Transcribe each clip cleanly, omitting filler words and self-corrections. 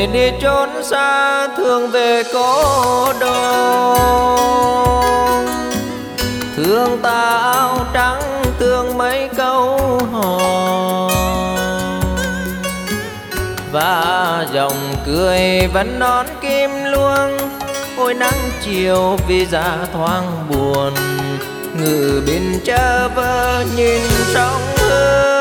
người đi chốn xa thường về cố đô, thương ta áo trắng thương mấy câu hò, và dòng cười vẫn nón kim luông. Ôi nắng chiều vì giá thoáng buồn, ngự bên chơ vơ nhìn sông Hương.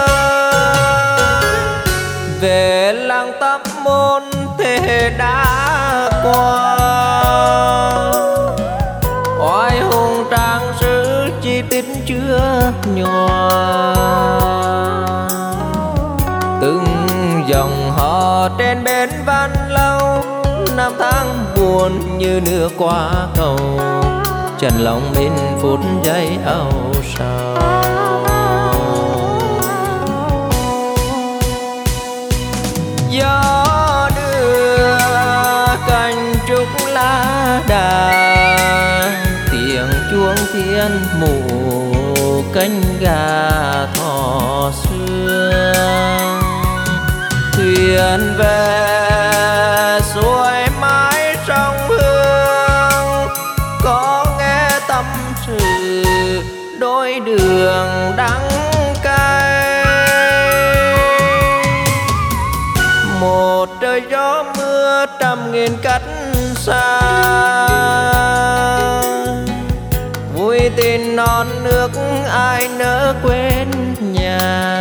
Về làng Tắp Môn thế hệ đã qua, oai hùng trang sử chi tiết chưa nhòa. Từng dòng hò trên bến Văn Lâu, năm tháng buồn như nước qua cầu, trần lòng bên phút giây âu sầu. Gió đưa cành trúc lá đà, tiếng chuông thiên mụ cánh gà thỏ sương. Thuyền về xuôi mái sông Hương, có nghe tâm sự đôi đường đắng cay. Một trời gió mưa trăm nghìn cách xa, vui tình non nước ai nỡ quên nhà.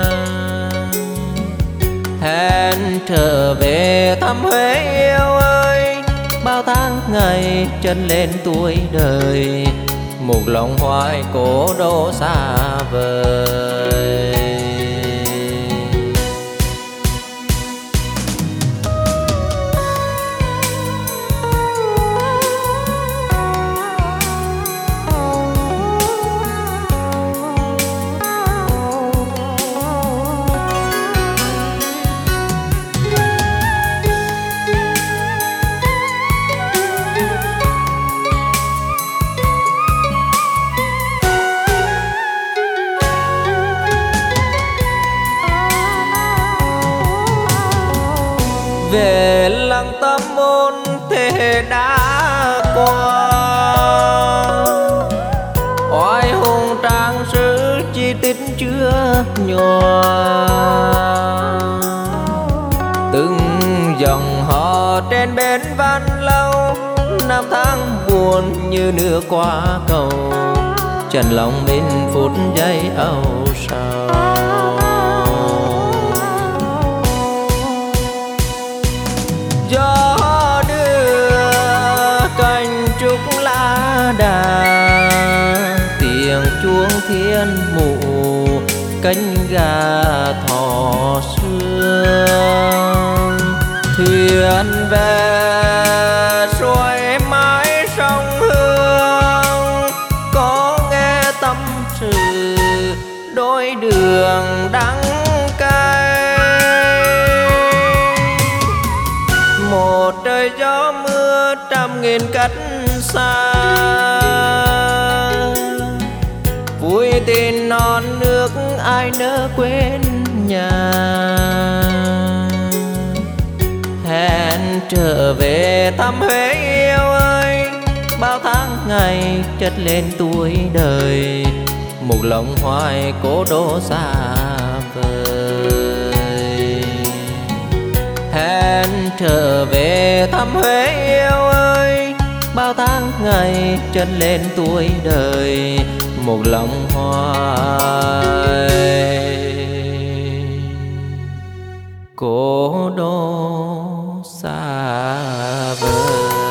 Hẹn trở về thăm Huế yêu ơi, bao tháng ngày chân lên tuổi đời, một lòng hoài cố đô xa vời. Về làng Tắp Môn thế hệ đã qua, oai hùng trang sử chi tiết chưa nhòa. Từng dòng hò trên bến Văn Lâu, năm tháng buồn như nước qua cầu, trần lòng bên phút giây âu sầu. Gió đưa cành trúc lá đà, tiếng chuông thiên mụ cánh gà thỏ sương. Thuyền về xuôi mái sông Hương, có nghe tâm sự đôi đường đắng cay. Một trời gió mưa trăm nghìn cách xa, vui tình non nước ai nỡ quên nhà. Hẹn trở về thăm Huế yêu ơi, bao tháng ngày chất lên tuổi đời, một lòng hoài cố đô xa vời. Hẹn trở về thăm Huế yêu ơi, bao tháng ngày chất lên tuổi đời, một lòng hoài cố đô xa vời.